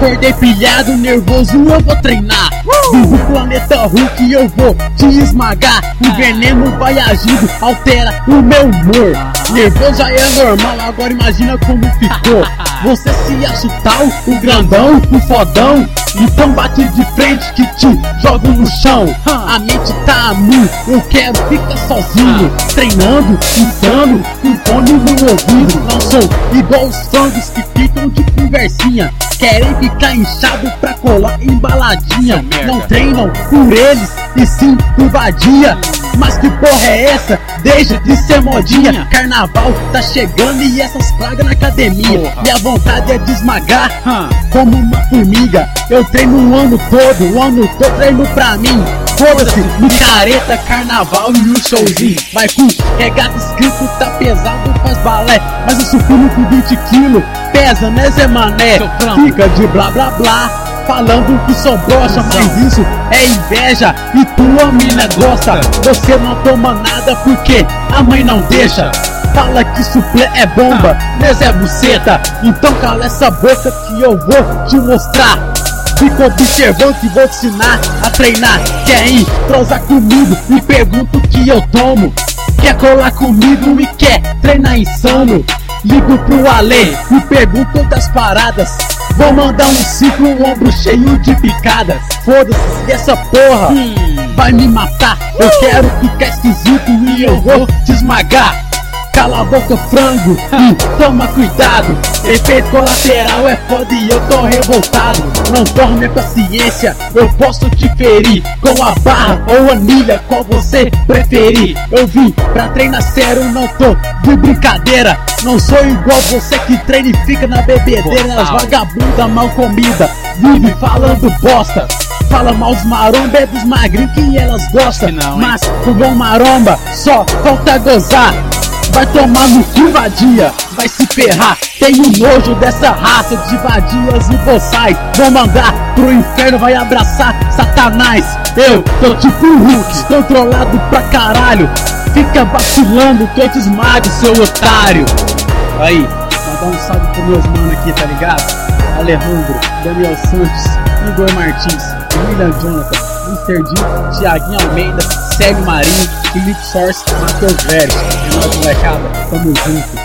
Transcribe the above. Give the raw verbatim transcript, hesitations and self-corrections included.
Acordei pilhado, nervoso, eu vou treinar. Do planeta Hulk eu vou te esmagar. O veneno vai agindo, altera o meu humor. Nervoso já é normal, agora imagina como ficou. Você se acha tal, o grandão, o fodão. Então bate de frente que te jogo no chão. A mente tá a mil, eu quero ficar sozinho, treinando, insano, com fone no ouvido. Não sou igual os frangos que ficam de conversinha, querem ficar inchado pra colar em baladinha. Não treinam por eles, e sim por vadia. Mas que porra é essa? Deixa de ser modinha. Carnaval tá chegando e essas pragas na academia. Minha vontade é de esmagar como uma formiga. Eu treino o ano todo, o ano todo treino pra mim. Foda-se, micareta, carnaval e o showzinho. Vai com regata escrito, tá pesado, faz balé. Mas eu sucumo com vinte quilos, pesa né Zé Mané? Fica de blá blá blá, falando que sou broxa, mas isso é inveja e tua mina gosta. Você não toma nada porque a mãe não deixa. Fala que suplê é bomba, mas é buceta. Então cala essa boca que eu vou te mostrar. Fica observando que vou te ensinar a treinar. Quer ir prosar comigo? Me pergunta o que eu tomo. Quer colar comigo? Me quer treinar insano? Ligo pro Ale, me pergunto das paradas. Vou mandar um ciclo, um ombro cheio de picadas. Foda-se se essa porra hum. vai me matar. Eu uh. quero ficar esquisito e eu vou te esmagar. Cala a boca, frango, e toma cuidado. Efeito colateral é foda e eu tô revoltado. Não torne a paciência, eu posso te ferir com a barra ou anilha, qual você preferir. Eu vim pra treinar sério, não tô de brincadeira. Não sou igual você que treina e fica na bebedeira. As vagabunda mal comida, vive falando bosta. Fala mal dos maromba, é dos magrinhos que elas gostam. Não, mas com bom maromba, só falta gozar. Vai tomar no cu, vadia, vai se ferrar. Tenho nojo dessa raça de vadias e boçais. Vou mandar pro inferno, vai abraçar Satanás. Eu tô tipo Hulk, controlado pra caralho. Fica vacilando que eu te esmago, seu otário. Aí, mandar um salve pros meus manos aqui, tá ligado? Alejandro, Daniel Santos, Igor Martins, William Jonathan, mister D, Thiaguinho Almeida, Célio Marinho, Felipe Source, Matheus Velho. É nóis, molecada, tamo junto.